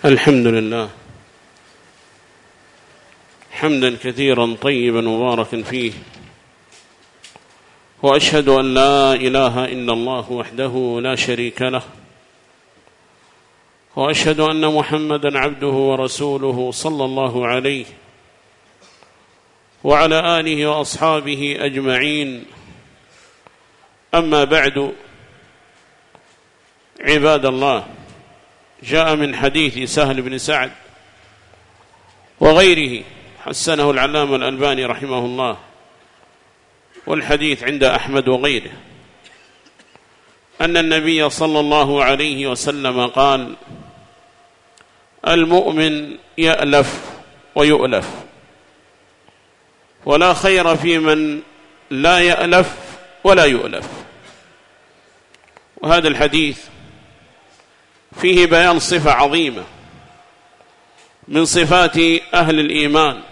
الحمد لله حمدا كثيرا طيبا مباركا فيه، وأشهد أن لا إله إلا الله وحده لا شريك له، وأشهد أن محمدا عبده ورسوله صلى الله عليه وعلى آله وأصحابه أجمعين. أما بعد، عباد الله، جاء من حديث سهل بن سعد وغيره حسنه العلامة الألباني رحمه الله، والحديث عند أحمد وغيره، أن النبي صلى الله عليه وسلم قال: المؤمن يألف ويؤلف، ولا خير في من لا يألف ولا يؤلف. وهذا الحديث فيه بيان صفة عظيمة من صفات أهل الإيمان،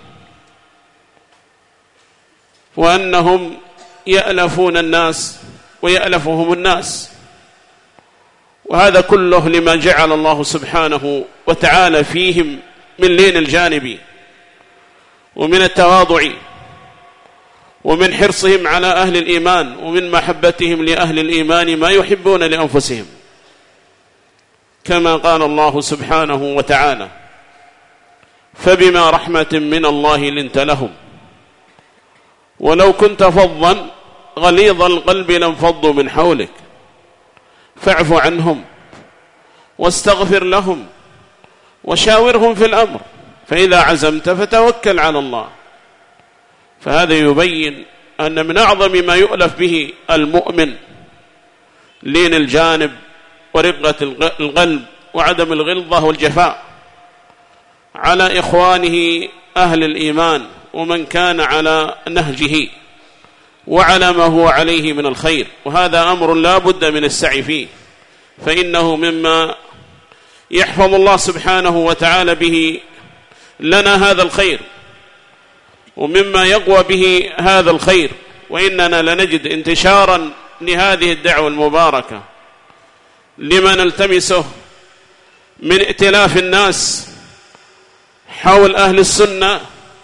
وأنهم يألفون الناس ويألفهم الناس، وهذا كله لما جعل الله سبحانه وتعالى فيهم من لين الجانب ومن التواضع ومن حرصهم على أهل الإيمان ومن محبتهم لأهل الإيمان ما يحبون لأنفسهم، كما قال الله سبحانه وتعالى: فبما رحمة من الله لنت لهم ولو كنت فظا غليظ القلب لانفضوا من حولك فاعف عنهم واستغفر لهم وشاورهم في الأمر فإذا عزمت فتوكل على الله. فهذا يبين أن من أعظم ما يؤلف به المؤمن لين الجانب ورقة القلب وعدم الغلظة والجفاء على إخوانه أهل الإيمان ومن كان على نهجه وعلى ما هو عليه من الخير. وهذا أمر لا بد من السعي فيه، فإنه مما يحفظ الله سبحانه وتعالى به لنا هذا الخير، ومما يقوى به هذا الخير. وإننا لنجد انتشارا لهذه الدعوة المباركة لما نلتمسه من ائتلاف الناس حول أهل السنة،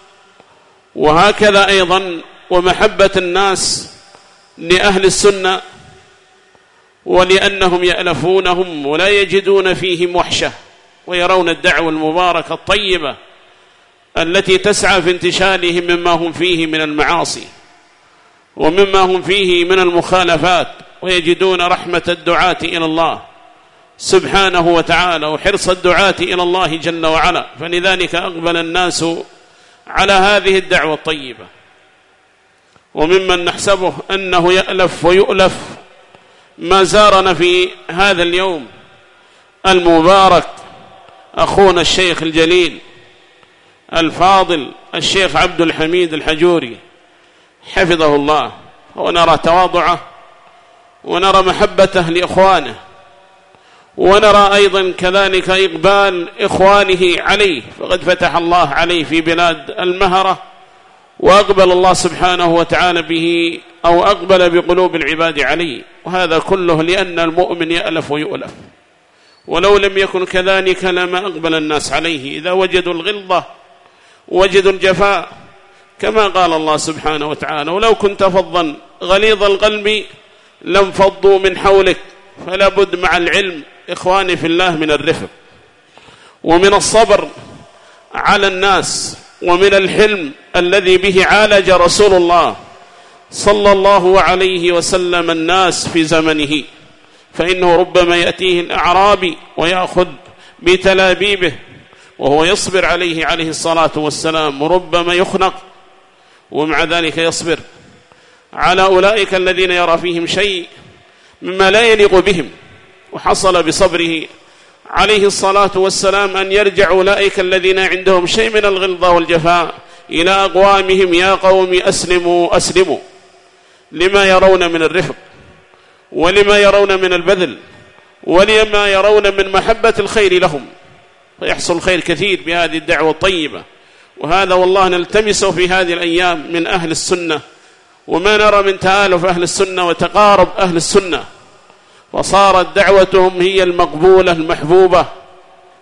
وهكذا أيضا ومحبة الناس لأهل السنة، ولأنهم يألفونهم ولا يجدون فيهم وحشة، ويرون الدعوة المباركة الطيبة التي تسعى في انتشارهم مما هم فيه من المعاصي ومما هم فيه من المخالفات، ويجدون رحمة الدعاة إلى الله سبحانه وتعالى وحرص الدعاة إلى الله جل وعلا. فلذلك أقبل الناس على هذه الدعوة الطيبة. وممن نحسبه أنه يألف ويؤلف ما زارنا في هذا اليوم المبارك أخونا الشيخ الجليل الفاضل الشيخ عبد الحميد الحجوري حفظه الله، ونرى تواضعه ونرى محبته لإخوانه، ونرى أيضا كذلك إقبال إخوانه عليه، فقد فتح الله عليه في بلاد المهرة، وأقبل الله سبحانه وتعالى به أو أقبل بقلوب العباد عليه. وهذا كله لأن المؤمن يألف ويؤلف، ولو لم يكن كذلك لما أقبل الناس عليه إذا وجدوا الغلظة وجدوا الجفاء، كما قال الله سبحانه وتعالى: ولو كنت فظا غليظ القلب لانفضوا من حولك. فلا بد مع العلم إخواني في الله من الرفق ومن الصبر على الناس، ومن الحلم الذي به عالج رسول الله صلى الله عليه وسلم الناس في زمنه، فإنه ربما يأتيه الأعرابي ويأخذ بتلابيبه وهو يصبر عليه الصلاة والسلام، وربما يخنق ومع ذلك يصبر على أولئك الذين يرى فيهم شيء مما لا يليق بهم. وحصل بصبره عليه الصلاة والسلام أن يرجع أولئك الذين عندهم شيء من الغلظة والجفاء إلى أقوامهم: يا قوم أسلموا أسلموا، لما يرون من الرفق ولما يرون من البذل ولما يرون من محبة الخير لهم، فيحصل خير كثير بهذه الدعوة الطيبة. وهذا والله نلتمسه في هذه الأيام من أهل السنة، وما نرى من تآلف أهل السنة وتقارب أهل السنة، وصارت دعوتهم هي المقبولة المحبوبة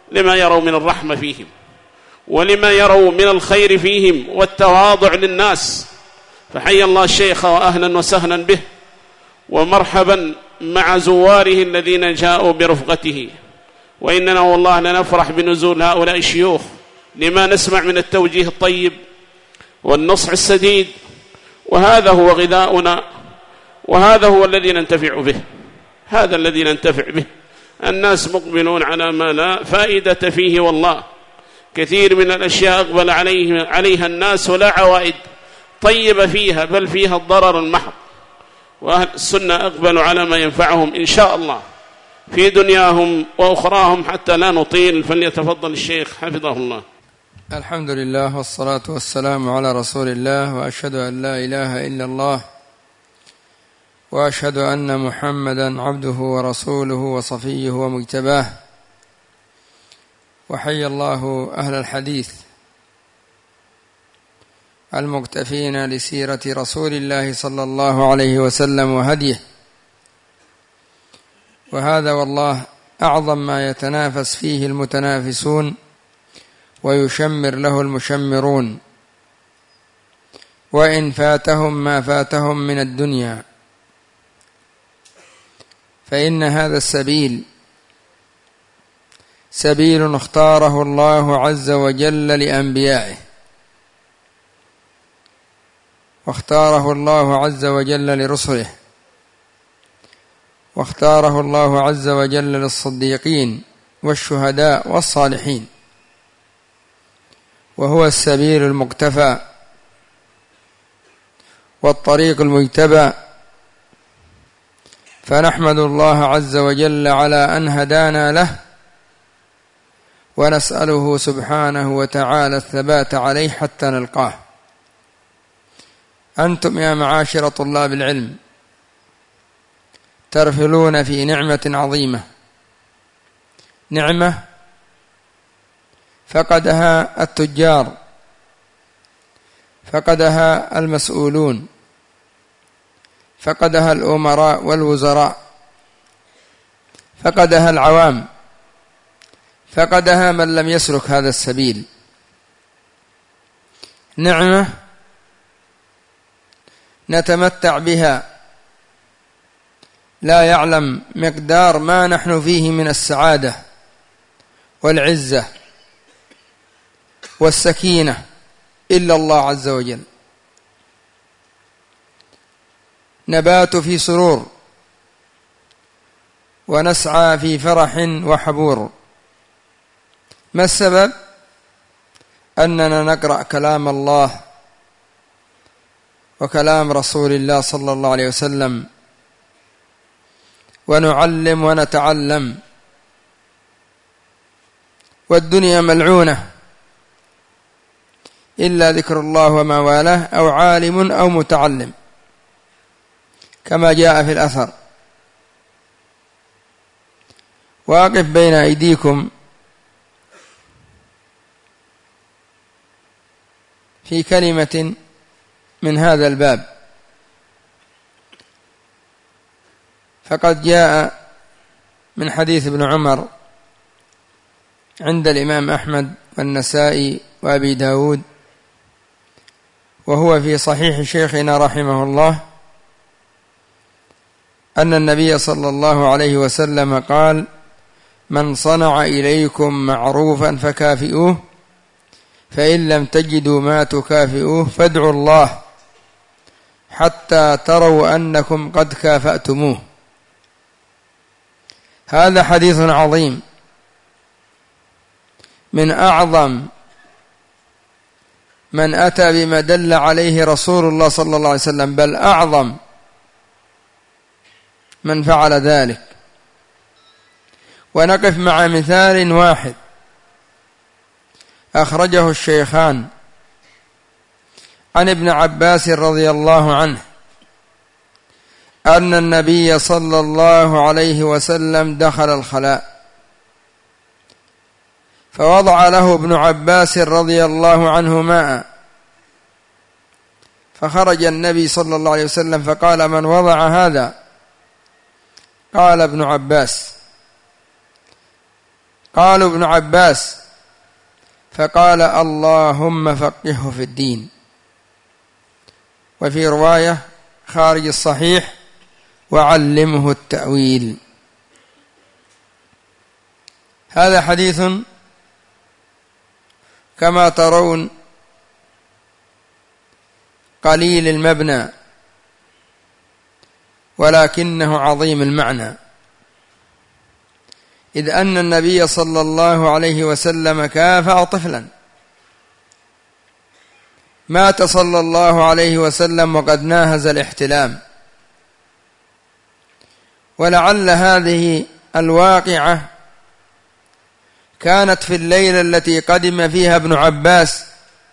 لما يروا من الرحمة فيهم ولما يروا من الخير فيهم والتواضع للناس. فحي الله الشيخ وأهلا وسهلا به ومرحبا مع زواره الذين جاءوا برفقته. وإننا والله لنفرح بنزول هؤلاء الشيوخ لما نسمع من التوجيه الطيب والنصح السديد، وهذا هو غذاؤنا وهذا هو الذي ننتفع به. هذا الذي ننتفع به. الناس مقبلون على ما لا فائدة فيه، والله كثير من الأشياء أقبل عليها الناس ولا عوائد طيبة فيها، بل فيها الضرر المحض. وأهل السنة أقبلوا على ما ينفعهم إن شاء الله في دنياهم وأخراهم. حتى لا نطيل، فليتفضل الشيخ حفظه الله. الحمد لله والصلاة والسلام على رسول الله، وأشهد أن لا إله إلا الله، وأشهد أن محمدا عبده ورسوله وصفيه ومجتباه. وحي الله أهل الحديث المقتفين لسيرة رسول الله صلى الله عليه وسلم وهديه. وهذا والله أعظم ما يتنافس فيه المتنافسون ويشمر له المشمرون، وإن فاتهم ما فاتهم من الدنيا، فإن هذا السبيل سبيل اختاره الله عز وجل لأنبيائه، واختاره الله عز وجل لرسله، واختاره الله عز وجل للصديقين والشهداء والصالحين، وهو السبيل المقتفى والطريق المجتبى. فنحمد الله عز وجل على أن هدانا له، ونسأله سبحانه وتعالى الثبات عليه حتى نلقاه. أنتم يا معاشر طلاب العلم ترفلون في نعمة عظيمة، نعمة فقدها التجار، فقدها المسؤولون، فقدها الأمراء والوزراء، فقدها العوام، فقدها من لم يسلك هذا السبيل. نعمة نتمتع بها، لا يعلم مقدار ما نحن فيه من السعادة والعزة والسكينة إلا الله عز وجل. نبات في سرور ونسعى في فرح وحبور. ما السبب؟ أننا نقرأ كلام الله وكلام رسول الله صلى الله عليه وسلم، ونعلم ونتعلم. والدنيا ملعونة إلا ذكر الله وما والاه، أو عالم أو متعلم، كما جاء في الأثر. واقف بين أيديكم في كلمة من هذا الباب، فقد جاء من حديث ابن عمر عند الإمام أحمد والنسائي وأبي داود، وهو في صحيح شيخنا رحمه الله، أن النبي صلى الله عليه وسلم قال: من صنع إليكم معروفا فكافئوه، فإن لم تجدوا ما تكافئوه فادعوا الله حتى تروا أنكم قد كافأتموه. هذا حديث عظيم، من أعظم من أتى بما دل عليه رسول الله صلى الله عليه وسلم، بل أعظم من فعل ذلك. ونقف مع مثال واحد أخرجه الشيخان عن ابن عباس رضي الله عنه أن النبي صلى الله عليه وسلم دخل الخلاء، فوضع له ابن عباس رضي الله عنه ماء، فخرج النبي صلى الله عليه وسلم فقال: من وضع هذا؟ قال ابن عباس: قالوا ابن عباس، فقال اللهم فقهه في الدين. وفي رواية خارج الصحيح وعلمه التأويل. هذا حديث كما ترون قليل المبنى ولكنه عظيم المعنى، إذ أن النبي صلى الله عليه وسلم كافأ طفلا مات صلى الله عليه وسلم وقد ناهز الاحتلام، ولعل هذه الواقعة كانت في الليلة التي قدم فيها ابن عباس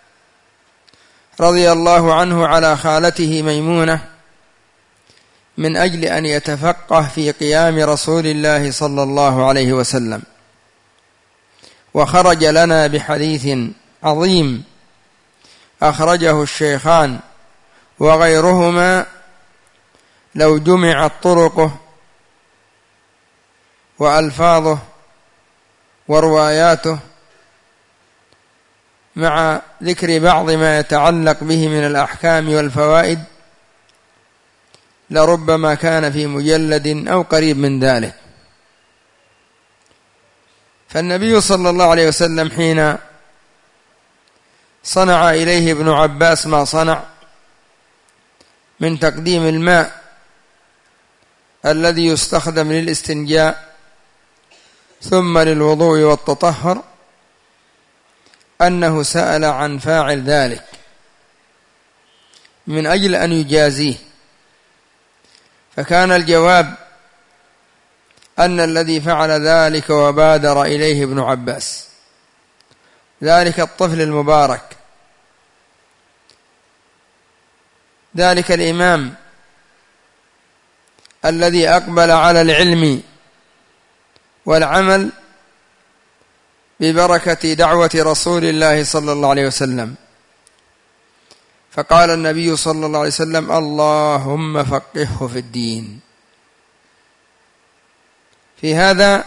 رضي الله عنه على خالته ميمونة من أجل أن يتفقه في قيام رسول الله صلى الله عليه وسلم، وخرج لنا بحديث عظيم أخرجه الشيخان وغيرهما لو جمعت طرقه وألفاظه ورواياته مع ذكر بعض ما يتعلق به من الأحكام والفوائد لربما كان في مجلد أو قريب من ذلك. فالنبي صلى الله عليه وسلم حين صنع إليه ابن عباس ما صنع من تقديم الماء الذي يستخدم للاستنجاء ثم للوضوء والتطهر، أنه سأل عن فاعل ذلك من أجل أن يجازيه، فكان الجواب أن الذي فعل ذلك وبادر إليه ابن عباس، ذلك الطفل المبارك، ذلك الإمام الذي أقبل على العلم والعمل ببركة دعوة رسول الله صلى الله عليه وسلم. فقال النبي صلى الله عليه وسلم اللهم فقهه في الدين. في هذا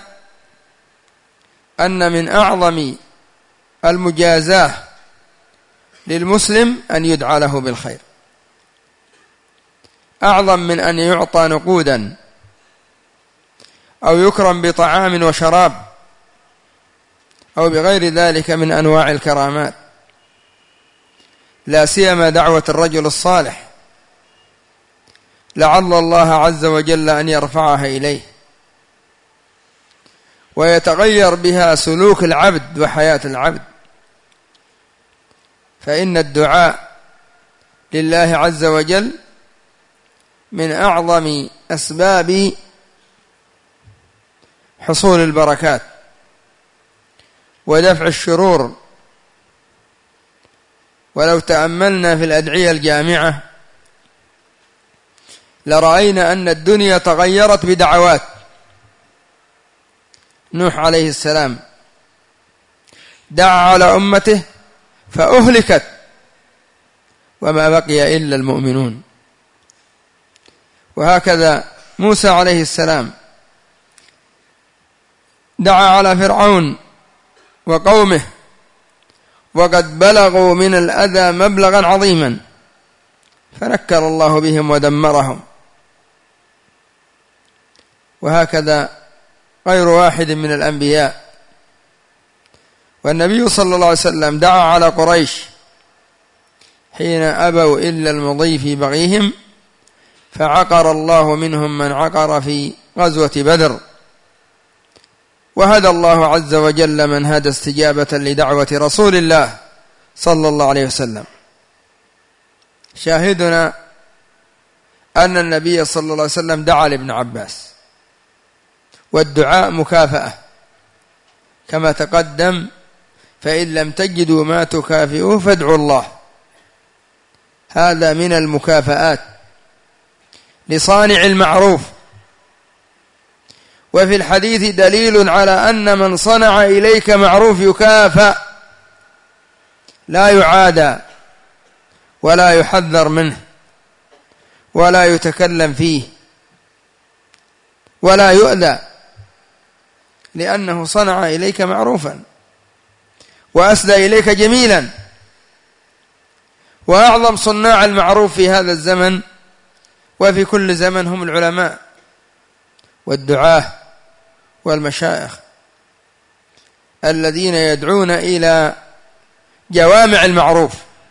أن من أعظم المجازاة للمسلم أن يدعى له بالخير، أعظم من أن يعطى نقودا أو يكرم بطعام وشراب أو بغير ذلك من أنواع الكرامات، لا سيما دعوة الرجل الصالح لعل الله عز وجل أن يرفعها إليه ويتغير بها سلوك العبد وحياة العبد. فإن الدعاء لله عز وجل من أعظم أسباب حصول البركات ودفع الشرور. ولو تأملنا في الأدعية الجامعة لرأينا أن الدنيا تغيرت بدعوات نوح عليه السلام، دعا على أمته فأهلكت وما بقي إلا المؤمنون. وهكذا موسى عليه السلام دعا على فرعون وقومه وقد بلغوا من الأذى مبلغا عظيما فنكل الله بهم ودمرهم. وهكذا غير واحد من الأنبياء. والنبي صلى الله عليه وسلم دعا على قريش حين أبوا إلا المضي في بغيهم فعقر الله منهم من عقر في غزوة بدر، وهدى الله عز وجل من هدى استجابة لدعوة رسول الله صلى الله عليه وسلم. شاهدنا أن النبي صلى الله عليه وسلم دعا لابن عباس، والدعاء مكافأة كما تقدم، فإن لم تجدوا ما تكافئوه فادعوا الله. هذا من المكافآت لصانع المعروف. وفي الحديث دليل على أن من صنع إليك معروف يكافأ، لا يعادى ولا يحذر منه ولا يتكلم فيه ولا يؤذى، لأنه صنع إليك معروفا وأسدى إليك جميلا. وأعظم صناع المعروف في هذا الزمن وفي كل زمن هم العلماء والدعاة والمشايخ الذين يدعون إلى جوامع المعروف.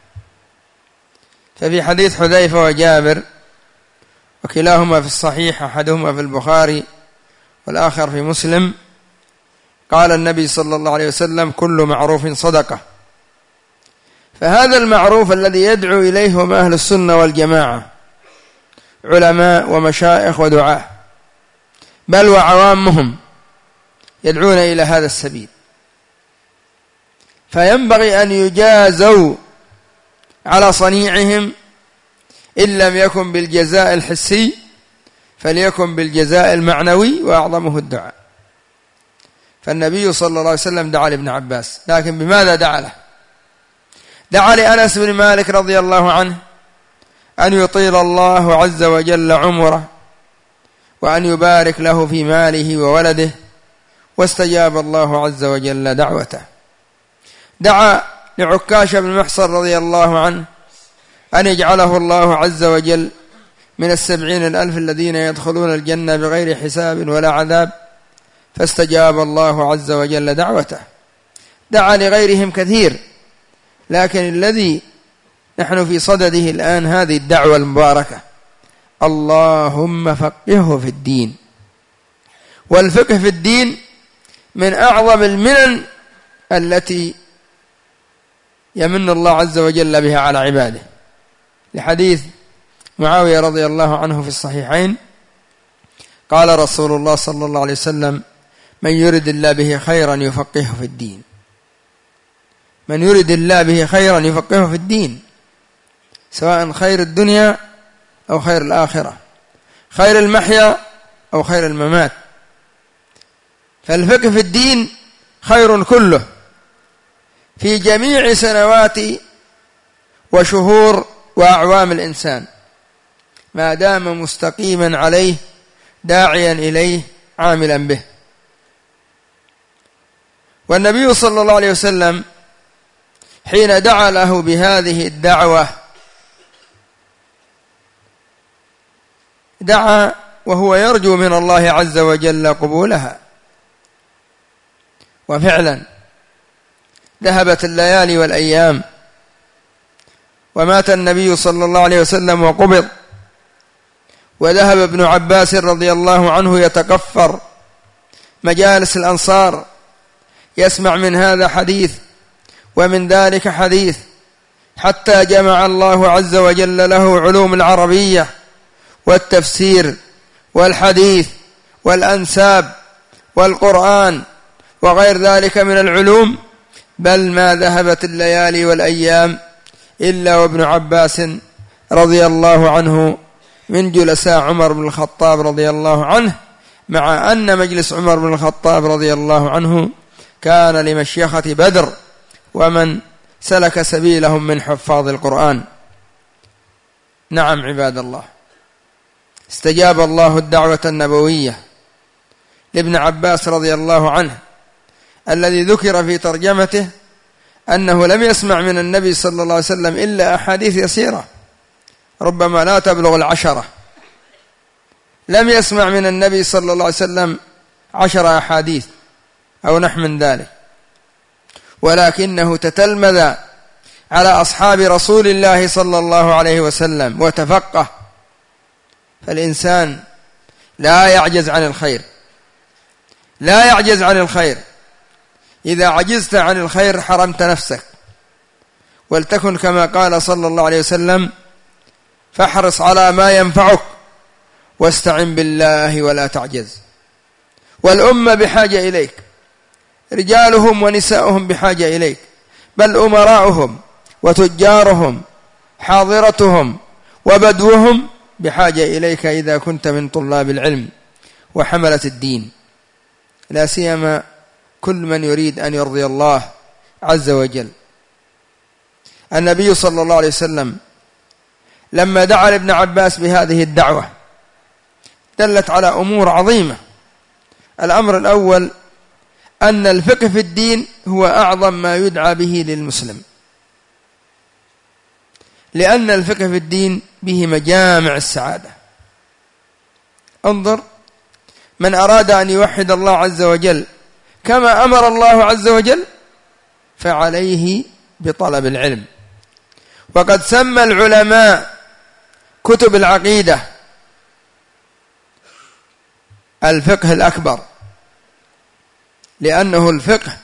ففي حديث حذيفة وجابر وكلاهما في الصحيح، أحدهما في البخاري والآخر في مسلم، قال النبي صلى الله عليه وسلم: كل معروف صدقة. فهذا المعروف الذي يدعو إليه هم أهل السنة والجماعة، علماء ومشايخ ودعاة، بل وعوامهم يدعون إلى هذا السبيل. فينبغي أن يجازوا على صنيعهم، إن لم يكن بالجزاء الحسي فليكن بالجزاء المعنوي، وأعظمه الدعاء. فالنبي صلى الله عليه وسلم دعا لابن عباس، لكن بماذا دعا له؟ دعا لأنس بن مالك رضي الله عنه أن يطيل الله عز وجل عمره وأن يبارك له في ماله وولده، واستجاب الله عز وجل دعوته. دعا لعكاشة بن محصن رضي الله عنه أن يجعله الله عز وجل من 70,000 الذين يدخلون الجنة بغير حساب ولا عذاب، فاستجاب الله عز وجل دعوته. دعا لغيرهم كثير، لكن الذي نحن في صدده الآن هذه الدعوة المباركة: اللهم فقهه في الدين. والفقه في الدين من أعظم المنن التي يمن الله عز وجل بها على عباده، لحديث معاوية رضي الله عنه في الصحيحين: قال رسول الله صلى الله عليه وسلم: من يرد الله به خيرا يفقهه في الدين. من يرد الله به خيرا يفقهه في الدين، سواء خير الدنيا أو خير الآخرة، خير المحيا أو خير الممات. فالفقه في الدين خير كله في جميع سنوات وشهور وأعوام الإنسان، ما دام مستقيما عليه داعيا إليه عاملا به. والنبي صلى الله عليه وسلم حين دعا له بهذه الدعوة دعا وهو يرجو من الله عز وجل قبولها. وفعلا ذهبت الليالي والأيام ومات النبي صلى الله عليه وسلم وقبض، وذهب ابن عباس رضي الله عنه يتكفر مجالس الأنصار يسمع من هذا حديث ومن ذلك حديث، حتى جمع الله عز وجل له علوم العربية والتفسير والحديث والأنساب والقرآن وغير ذلك من العلوم. بل ما ذهبت الليالي والأيام إلا وابن عباس رضي الله عنه من جلساء عمر بن الخطاب رضي الله عنه، مع أن مجلس عمر بن الخطاب رضي الله عنه كان لمشيخة بدر ومن سلك سبيلهم من حفاظ القرآن. نعم عباد الله، استجاب الله الدعوة النبوية لابن عباس رضي الله عنه، الذي ذكر في ترجمته أنه لم يسمع من النبي صلى الله عليه وسلم إلا أحاديث يسيرة ربما لا تبلغ 10. لم يسمع من النبي صلى الله عليه وسلم 10 أحاديث أو نحو من ذلك، ولكنه تتلمذ على أصحاب رسول الله صلى الله عليه وسلم وتفقه. فالإنسان لا يعجز عن الخير، لا يعجز عن الخير. إذا عجزت عن الخير حرمت نفسك. ولتكن كما قال صلى الله عليه وسلم: فاحرص على ما ينفعك واستعن بالله ولا تعجز. والأمة بحاجة إليك، رجالهم ونساؤهم بحاجة إليك، بل أمراؤهم وتجارهم حاضرتهم وبدوهم بحاجة إليك إذا كنت من طلاب العلم وحملة الدين، لا سيما كل من يريد أن يرضي الله عز وجل. النبي صلى الله عليه وسلم لما دعا لابن عباس بهذه الدعوة دلت على أمور عظيمة. الأمر الأول أن الفقه في الدين هو أعظم ما يدعى به للمسلم، لأن الفقه في الدين به مجامع السعادة. انظر، من أراد أن يوحد الله عز وجل كما أمر الله عز وجل فعليه بطلب العلم. وقد سمى العلماء كتب العقيدة الفقه الأكبر، لأنه الفقه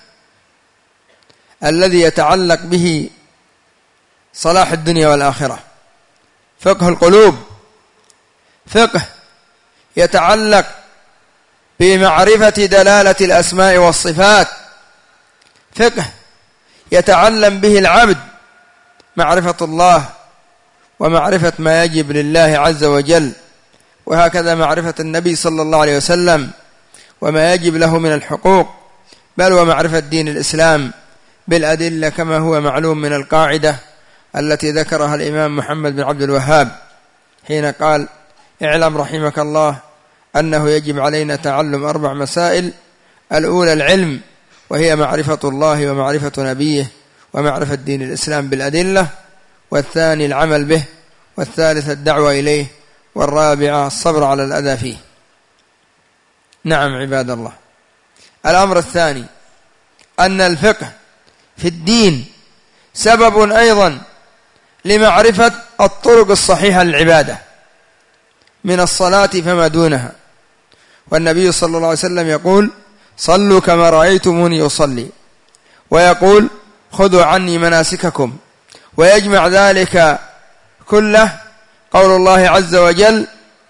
الذي يتعلق به صلاح الدنيا والآخرة. فقه القلوب، فقه يتعلق بمعرفة دلالة الأسماء والصفات، فقه يتعلم به العبد معرفة الله ومعرفة ما يجب لله عز وجل، وهكذا معرفة النبي صلى الله عليه وسلم وما يجب له من الحقوق، بل ومعرفة دين الإسلام بالأدلة كما هو معلوم من القاعدة التي ذكرها الإمام محمد بن عبد الوهاب حين قال: اعلم رحمك الله أنه يجب علينا تعلم 4 مسائل: الأولى العلم، وهي معرفة الله ومعرفة نبيه ومعرفة دين الإسلام بالأدلة، والثاني العمل به، والثالث الدعوة إليه، والرابعة الصبر على الأذى فيه. نعم عباد الله، الأمر الثاني أن الفقه في الدين سبب أيضا لمعرفة الطرق الصحيحة للعبادة من الصلاة فما دونها. والنبي صلى الله عليه وسلم يقول: صلوا كما رأيتموني أصلي، ويقول: خذوا عني مناسككم. ويجمع ذلك كله قول الله عز وجل: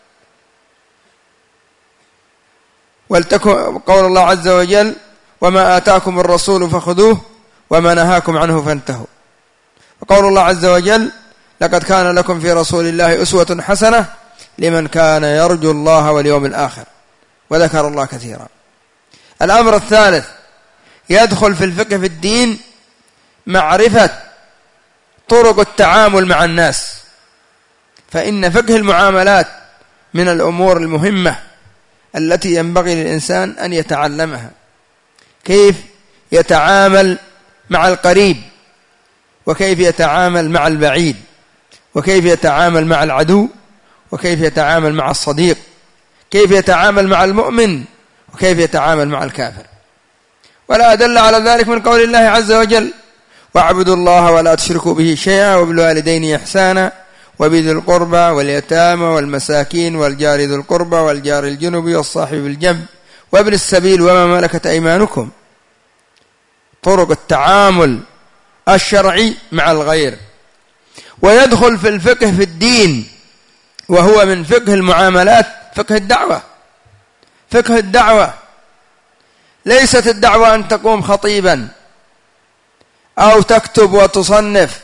قول الله عز وجل: وما آتاكم الرسول فخذوه وما نهاكم عنه فانتهوا. وقول الله عز وجل: لقد كان لكم في رسول الله أسوة حسنة لمن كان يرجو الله واليوم الآخر. وذكر الله كثيرا. الأمر الثالث يدخل في الفقه في الدين معرفة طرق التعامل مع الناس، فإن فقه المعاملات من الأمور المهمة التي ينبغي للإنسان أن يتعلمها. كيف يتعامل مع القريب، وكيف يتعامل مع البعيد، وكيف يتعامل مع العدو، وكيف يتعامل مع الصديق، كيف يتعامل مع المؤمن، وكيف يتعامل مع الكافر. ولا أدل على ذلك من قول الله عز وجل: واعبدوا الله ولا تشركوا به شيئا وبالوالدين إحسانا وبذي القربى واليتامى والمساكين والجار ذي القربى والجار الجنب والصاحب بالجنب وابن السبيل وما ملكت أيمانكم. طرق التعامل الشرعي مع الغير. ويدخل في الفقه في الدين وهو من فقه المعاملات فقه الدعوة. فقه الدعوة ليست الدعوة أن تقوم خطيبا أو تكتب وتصنف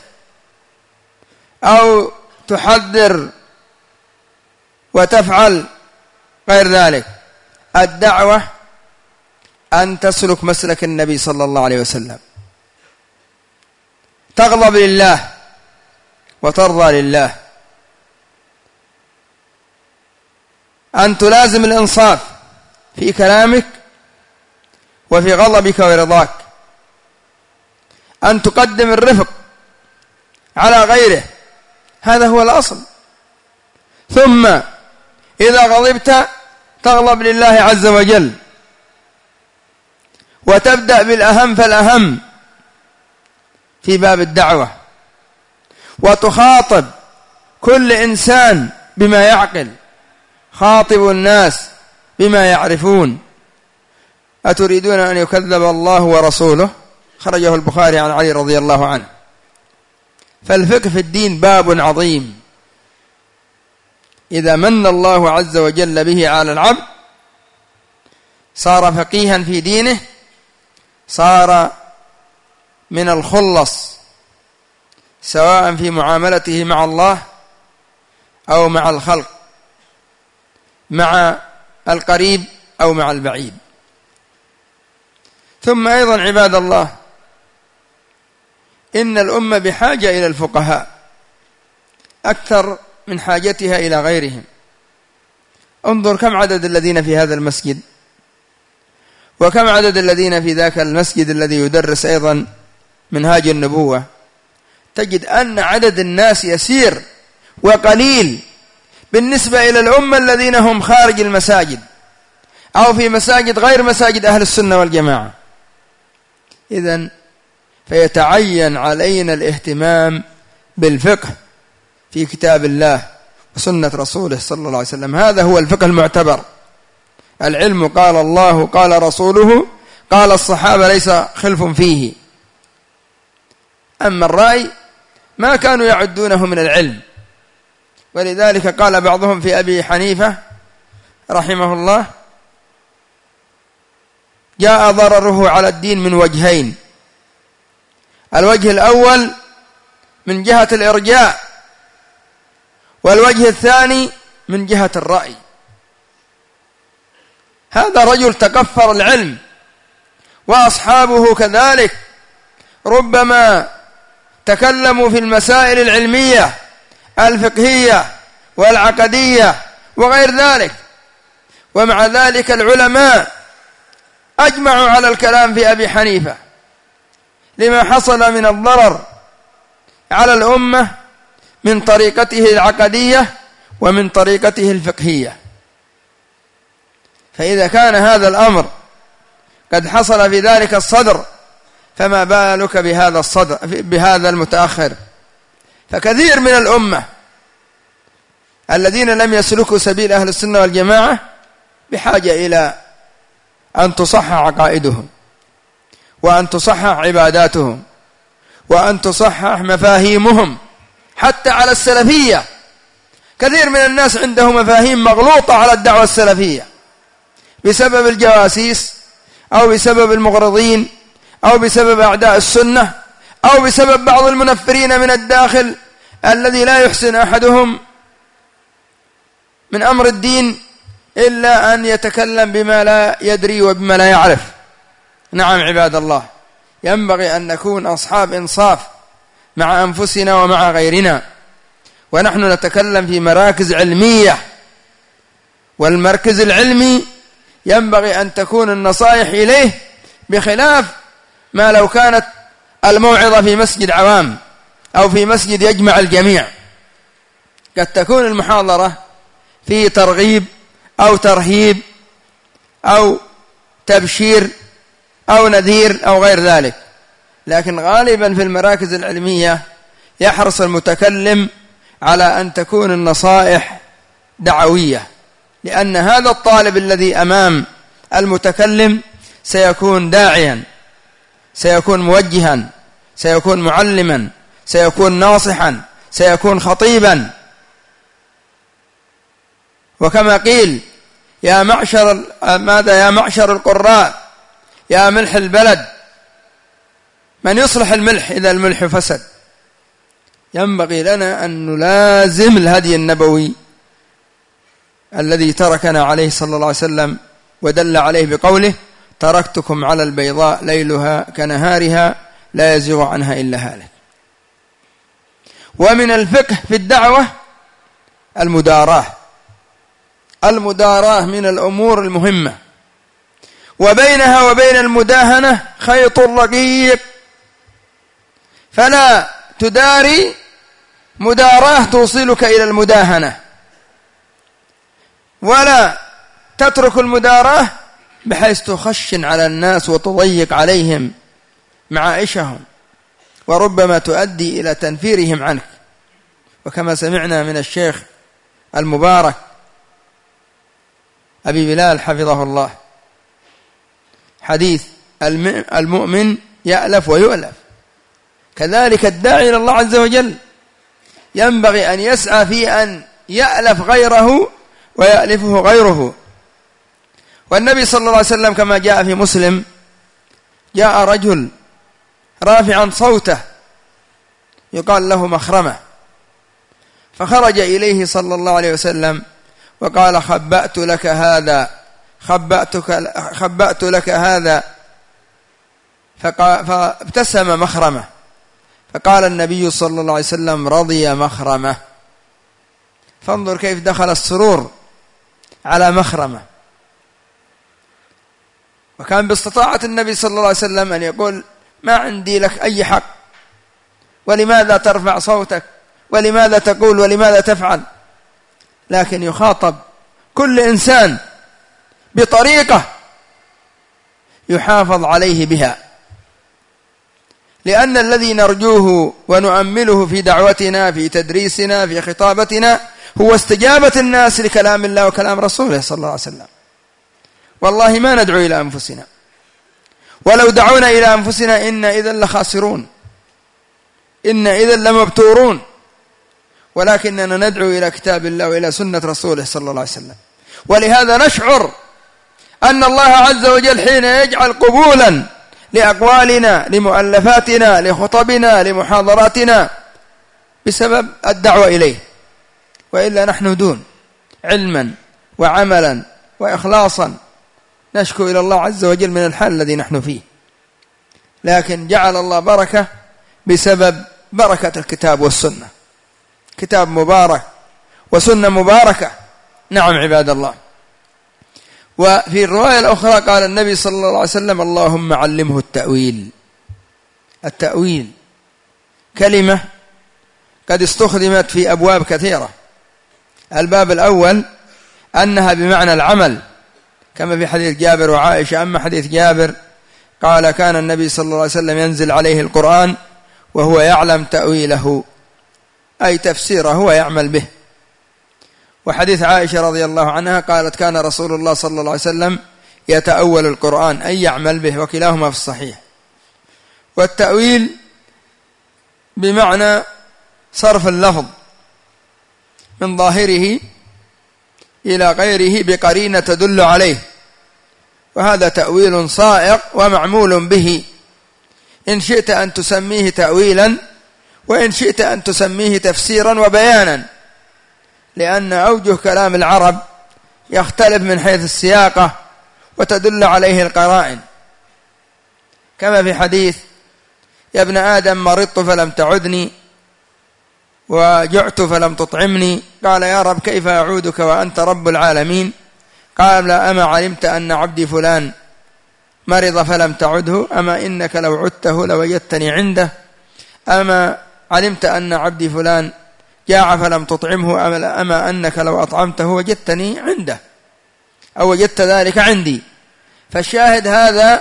أو تحذر وتفعل غير ذلك. الدعوة أن تسلك مسلك النبي صلى الله عليه وسلم، تغضب لله وترضى لله، أن تلازم الإنصاف في كلامك وفي غضبك ورضاك، أن تقدم الرفق على غيره، هذا هو الأصل. ثم إذا غضبت تغضب لله عز وجل، وتبدأ بالأهم فالأهم في باب الدعوة، وتخاطب كل إنسان بما يعقل، خاطب الناس بما يعرفون. أتريدون أن يكذب الله ورسوله؟ خرجه البخاري عن علي رضي الله عنه. فالفقه في الدين باب عظيم، إذا من الله عز وجل به على العبد صار فقيها في دينه، صار من الخلص سواء في معاملته مع الله أو مع الخلق، مع القريب أو مع البعيد. ثم أيضا عباد الله، إن الأمة بحاجة إلى الفقهاء أكثر من حاجتها إلى غيرهم. انظر كم عدد الذين في هذا المسجد، وكم عدد الذين في ذاك المسجد الذي يدرس أيضا منهاج النبوة؟ تجد أن عدد الناس يسير وقليل بالنسبة إلى الأمة الذين هم خارج المساجد أو في مساجد غير مساجد أهل السنة والجماعة. إذن فيتعين علينا الاهتمام بالفقه في كتاب الله وسنة رسوله صلى الله عليه وسلم. هذا هو الفقه المعتبر. العلم قال الله قال رسوله قال الصحابة ليس خلف فيه. أما الرأي ما كانوا يعدونه من العلم، ولذلك قال بعضهم في أبي حنيفة رحمه الله: جاء ضرره على الدين من وجهين، الوجه الأول من جهة الإرجاء، والوجه الثاني من جهة الرأي. هذا رجل تكفر العلم، وأصحابه كذلك ربما تكلموا في المسائل العلمية الفقهية والعقدية وغير ذلك، ومع ذلك العلماء أجمعوا على الكلام في أبي حنيفة لما حصل من الضرر على الأمة من طريقته العقدية ومن طريقته الفقهية. فإذا كان هذا الأمر قد حصل في ذلك الصدر، فما بالك بهذا الصدر بهذا المتأخر؟ فكثير من الأمة الذين لم يسلكوا سبيل أهل السنة والجماعة بحاجة إلى أن تصحح عقائدهم، وأن تصحح عباداتهم، وأن تصحح مفاهيمهم حتى على السلفية. كثير من الناس عنده مفاهيم مغلوطة على الدعوة السلفية بسبب الجواسيس أو بسبب المغرضين أو بسبب أعداء السنة أو بسبب بعض المنفرين من الداخل الذي لا يحسن أحدهم من أمر الدين إلا أن يتكلم بما لا يدري وبما لا يعرف. نعم عباد الله، ينبغي أن نكون أصحاب إنصاف مع أنفسنا ومع غيرنا، ونحن نتكلم في مراكز علمية، والمركز العلمي ينبغي أن تكون النصائح إليه بخلاف ما لو كانت الموعظة في مسجد عوام أو في مسجد يجمع الجميع. قد تكون المحاضرة في ترغيب أو ترهيب أو تبشير أو نذير أو غير ذلك، لكن غالبا في المراكز العلمية يحرص المتكلم على أن تكون النصائح دعوية، لأن هذا الطالب الذي أمام المتكلم سيكون داعيا، سيكون موجها، سيكون معلما، سيكون ناصحا، سيكون خطيبا. وكما قيل: يا معشر القراء يا ملح البلد، من يصلح الملح إذا الملح فسد. ينبغي لنا أن نلازم الهدي النبوي الذي تركنا عليه صلى الله عليه وسلم ودل عليه بقوله: تركتكم على البيضاء ليلها كنهارها لا يزيغ عنها إلا هالك. ومن الفقه في الدعوة المداراة من الأمور المهمة، وبينها وبين المداهنة خيط رقيق، فلا تداري مداراة توصلك إلى المداهنة، ولا تترك المداراة بحيث تخشن على الناس وتضيق عليهم معائشهم، وربما تؤدي إلى تنفيرهم عنك. وكما سمعنا من الشيخ المبارك أبي بلال حفظه الله حديث: المؤمن يألف ويؤلف. كذلك الداعي إلى الله عز وجل ينبغي أن يسعى في أن يألف غيره ويألفه غيره. والنبي صلى الله عليه وسلم كما جاء في مسلم: جاء رجل رافعا صوته يقال له مخرمة، فخرج إليه صلى الله عليه وسلم وقال: خبأت لك هذا. فابتسم مخرمة، فقال النبي صلى الله عليه وسلم: رضي مخرمة. فانظر كيف دخل السرور على مخرمة. وكان باستطاعة النبي صلى الله عليه وسلم أن يقول ما عندي لك أي حق، ولماذا ترفع صوتك، ولماذا تقول، ولماذا تفعل، لكن يخاطب كل إنسان بطريقة يحافظ عليه بها، لأن الذي نرجوه ونؤمله في دعوتنا، في تدريسنا، في خطابتنا، هو استجابة الناس لكلام الله وكلام رسوله صلى الله عليه وسلم. والله ما ندعو إلى أنفسنا، ولو دعونا إلى أنفسنا إن إذن لخاسرون، إن إذن لمبتورون، ولكننا ندعو إلى كتاب الله وإلى سنة رسوله صلى الله عليه وسلم. ولهذا نشعر أن الله عز وجل حين يجعل قبولا لأقوالنا، لمؤلفاتنا، لخطبنا، لمحاضراتنا، بسبب الدعوة إليه، وإلا نحن دون علما وعملا وإخلاصا، نشكو إلى الله عز وجل من الحال الذي نحن فيه. لكن جعل الله بركة بسبب بركة الكتاب والسنة، كتاب مبارك وسنة مباركة. نعم عباد الله. وفي الرواية الأخرى قال النبي صلى الله عليه وسلم اللهم علمه التأويل. التأويل كلمة قد استخدمت في أبواب كثيرة. الباب الأول أنها بمعنى العمل، كما في حديث جابر وعائشة. أما حديث جابر قال كان النبي صلى الله عليه وسلم ينزل عليه القرآن وهو يعلم تأويله، أي تفسيره ويعمل به. وحديث عائشة رضي الله عنها قالت كان رسول الله صلى الله عليه وسلم يتأول القرآن، أي يعمل به، وكلاهما في الصحيح. والتأويل بمعنى صرف اللفظ من ظاهره إلى غيره بقرينة تدل عليه، وهذا تأويل صائغ ومعمول به، إن شئت أن تسميه تأويلا، وإن شئت أن تسميه تفسيرا وبيانا، لأن أوجه كلام العرب يختلف من حيث السياقة وتدل عليه القرائن، كما في حديث يا ابن آدم مرضت فلم تعدني وجعت فلم تطعمني، قال يا رب كيف أعودك وأنت رب العالمين؟ قال أما علمت أن عبدي فلان مرض فلم تعده؟ أما إنك لو عدته لوجدتني عنده؟ أما علمت أن عبدي فلان جاع فلم تطعمه؟ أما أنك لو أطعمته وجدتني عنده أو وجدت ذلك عندي؟ فالشاهد هذا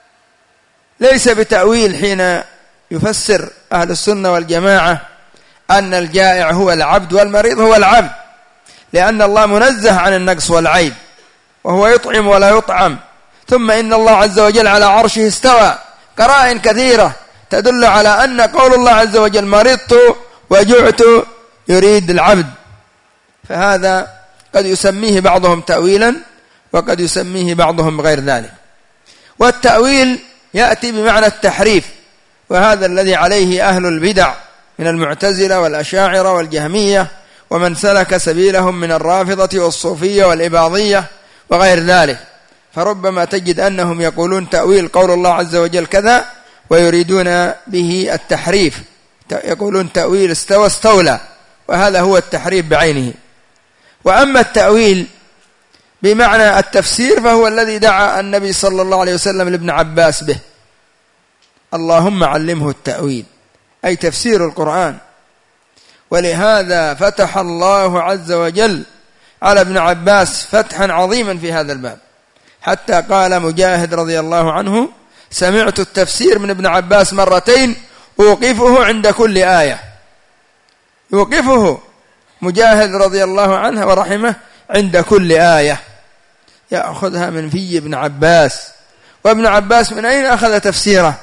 ليس بتأويل حين يفسر أهل السنة والجماعة أن الجائع هو العبد والمريض هو العبد، لأن الله منزه عن النقص والعيب، وهو يطعم ولا يطعم. ثم إن الله عز وجل على عرشه استوى، قرائن كثيرة تدل على أن قول الله عز وجل مرضت وجعت يريد العبد، فهذا قد يسميه بعضهم تأويلا وقد يسميه بعضهم غير ذلك. والتأويل يأتي بمعنى التحريف، وهذا الذي عليه أهل البدع من المعتزلة والأشاعرة والجهمية ومن سلك سبيلهم من الرافضة والصوفية والإباضية وغير ذلك. فربما تجد أنهم يقولون تأويل قول الله عز وجل كذا ويريدون به التحريف، يقولون تأويل استوى استولى، وهذا هو التحريف بعينه. وأما التأويل بمعنى التفسير فهو الذي دعا النبي صلى الله عليه وسلم لابن عباس به، اللهم علمه التأويل، أي تفسير القرآن. ولهذا فتح الله عز وجل على ابن عباس فتحا عظيما في هذا الباب، حتى قال مجاهد رضي الله عنه سمعت التفسير من ابن عباس مرتين أوقفه عند كل آية. يوقفه مجاهد رضي الله عنه ورحمه عند كل آية، يأخذها من في ابن عباس. وابن عباس من أين أخذ تفسيره؟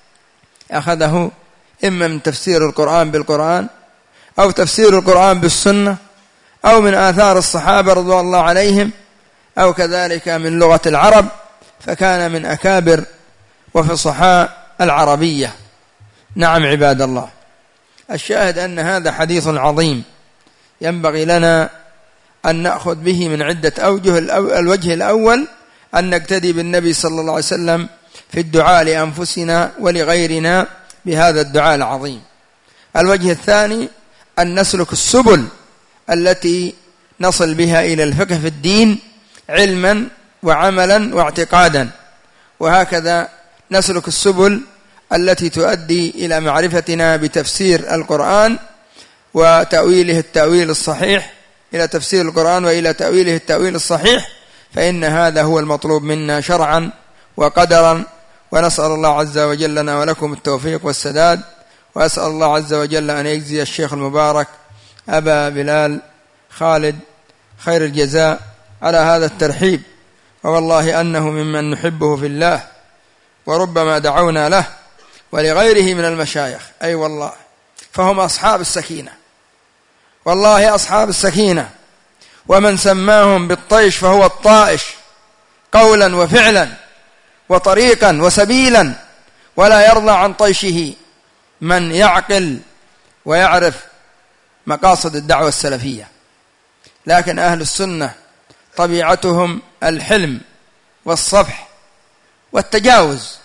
أخذه إما من تفسير القرآن بالقرآن، أو تفسير القرآن بالسنة، أو من آثار الصحابة رضي الله عليهم، أو كذلك من لغة العرب، فكان من أكابر وفصحاء العربية. نعم عباد الله. الشاهد أن هذا حديث عظيم ينبغي لنا أن نأخذ به من عدة أوجه. الوجه الأول أن نقتدي بالنبي صلى الله عليه وسلم في الدعاء لأنفسنا ولغيرنا بهذا الدعاء العظيم. الوجه الثاني أن نسلك السبل التي نصل بها إلى الفقه في الدين علما وعملا واعتقادا. وهكذا نسلك السبل التي تؤدي إلى معرفتنا بتفسير القرآن وتأويله التأويل الصحيح، إلى تفسير القرآن وإلى تأويله التأويل الصحيح، فإن هذا هو المطلوب منا شرعا وقدرا. ونسأل الله عز وجل لنا ولكم التوفيق والسداد، وأسأل الله عز وجل أن يجزي الشيخ المبارك أبا بلال خالد خير الجزاء على هذا الترحيب، ووالله أنه ممن نحبه في الله، وربما دعونا له ولغيره من المشايخ، أي والله، فهم أصحاب السكينة، والله أصحاب السكينة، ومن سماهم بالطيش فهو الطائش قولا وفعلا وطريقا وسبيلا، ولا يرضى عن طيشه من يعقل ويعرف مقاصد الدعوة السلفية. لكن أهل السنة طبيعتهم الحلم والصفح والتجاوز.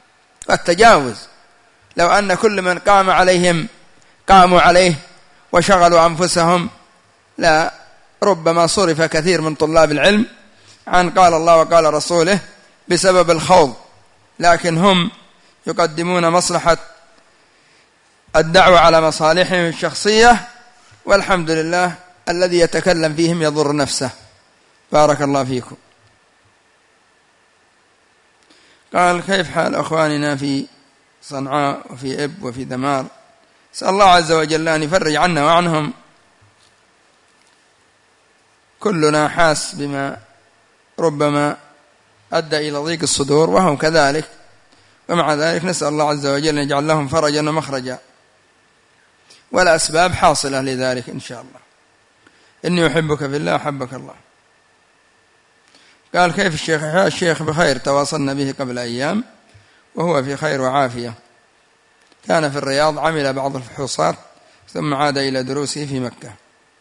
لو أن كل من قام عليهم قاموا عليه وشغلوا أنفسهم، لا ربما صرف كثير من طلاب العلم عن قال الله وقال رسوله بسبب الخوض، لكن هم يقدمون مصلحة الدعوة على مصالحهم الشخصية، والحمد لله الذي يتكلم فيهم يضر نفسه. بارك الله فيكم. قال: كيف حال أخواننا في صنعاء وفي إب وفي دمار؟ أسأل الله عز وجل أن يفرج عنا وعنهم. كلنا حاس بما ربما أدى إلى ضيق الصدور، وهم كذلك، ومع ذلك نسأل الله عز وجل أن يجعل لهم فرجا ومخرجا، والأسباب حاصلة لذلك إن شاء الله. إني أحبك في الله أحبك الله. قال: كيف الشيخ؟ الشيخ بخير، تواصلنا به قبل أيام وهو في خير وعافية، كان في الرياض، عمل بعض الفحوصات ثم عاد إلى دروسه في مكة.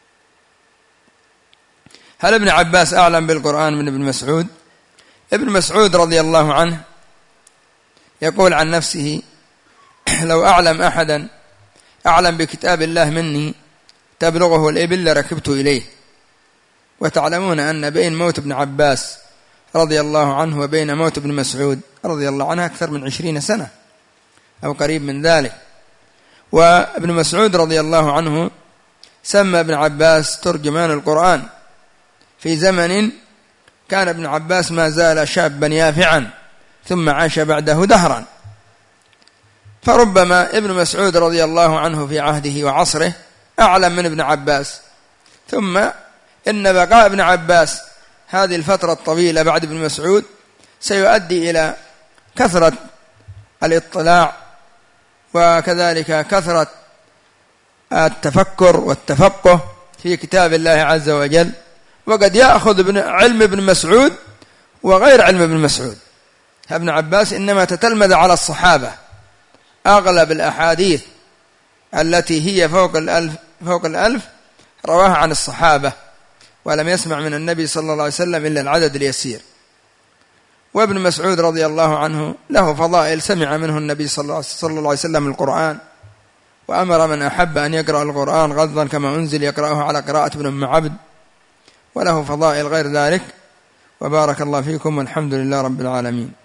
هل ابن عباس أعلم بالقرآن من ابن مسعود؟ ابن مسعود رضي الله عنه يقول عن نفسه: لو أعلم أحدا أعلم بكتاب الله مني تبلغه الإبل لركبت إليه. وتعلمون أن بين موت ابن عباس رضي الله عنه وبين موت ابن مسعود رضي الله عنه أكثر من 20 سنة أو قريب من ذلك. وابن مسعود رضي الله عنه سمى ابن عباس ترجمان القرآن في زمن كان ابن عباس ما زال شابا يافعا، ثم عاش بعده دهرا. فربما ابن مسعود رضي الله عنه في عهده وعصره أعلم من ابن عباس، ثم إن بقاء ابن عباس هذه الفترة الطويلة بعد ابن مسعود سيؤدي إلى كثرة الاطلاع، وكذلك كثرة التفكر والتفقه في كتاب الله عز وجل، وقد يأخذ علم ابن مسعود وغير علم ابن مسعود. ابن عباس إنما تتلمذ على الصحابة، أغلب الأحاديث التي هي فوق الألف رواها عن الصحابة، ولم يسمع من النبي صلى الله عليه وسلم إلا العدد اليسير. وابن مسعود رضي الله عنه له فضائل، سمع منه النبي صلى الله عليه وسلم القرآن، وأمر من أحب أن يقرأ القرآن غضا كما أنزل يقرأه على قراءة ابن أم عبد، وله فضائل غير ذلك. وبارك الله فيكم، والحمد لله رب العالمين.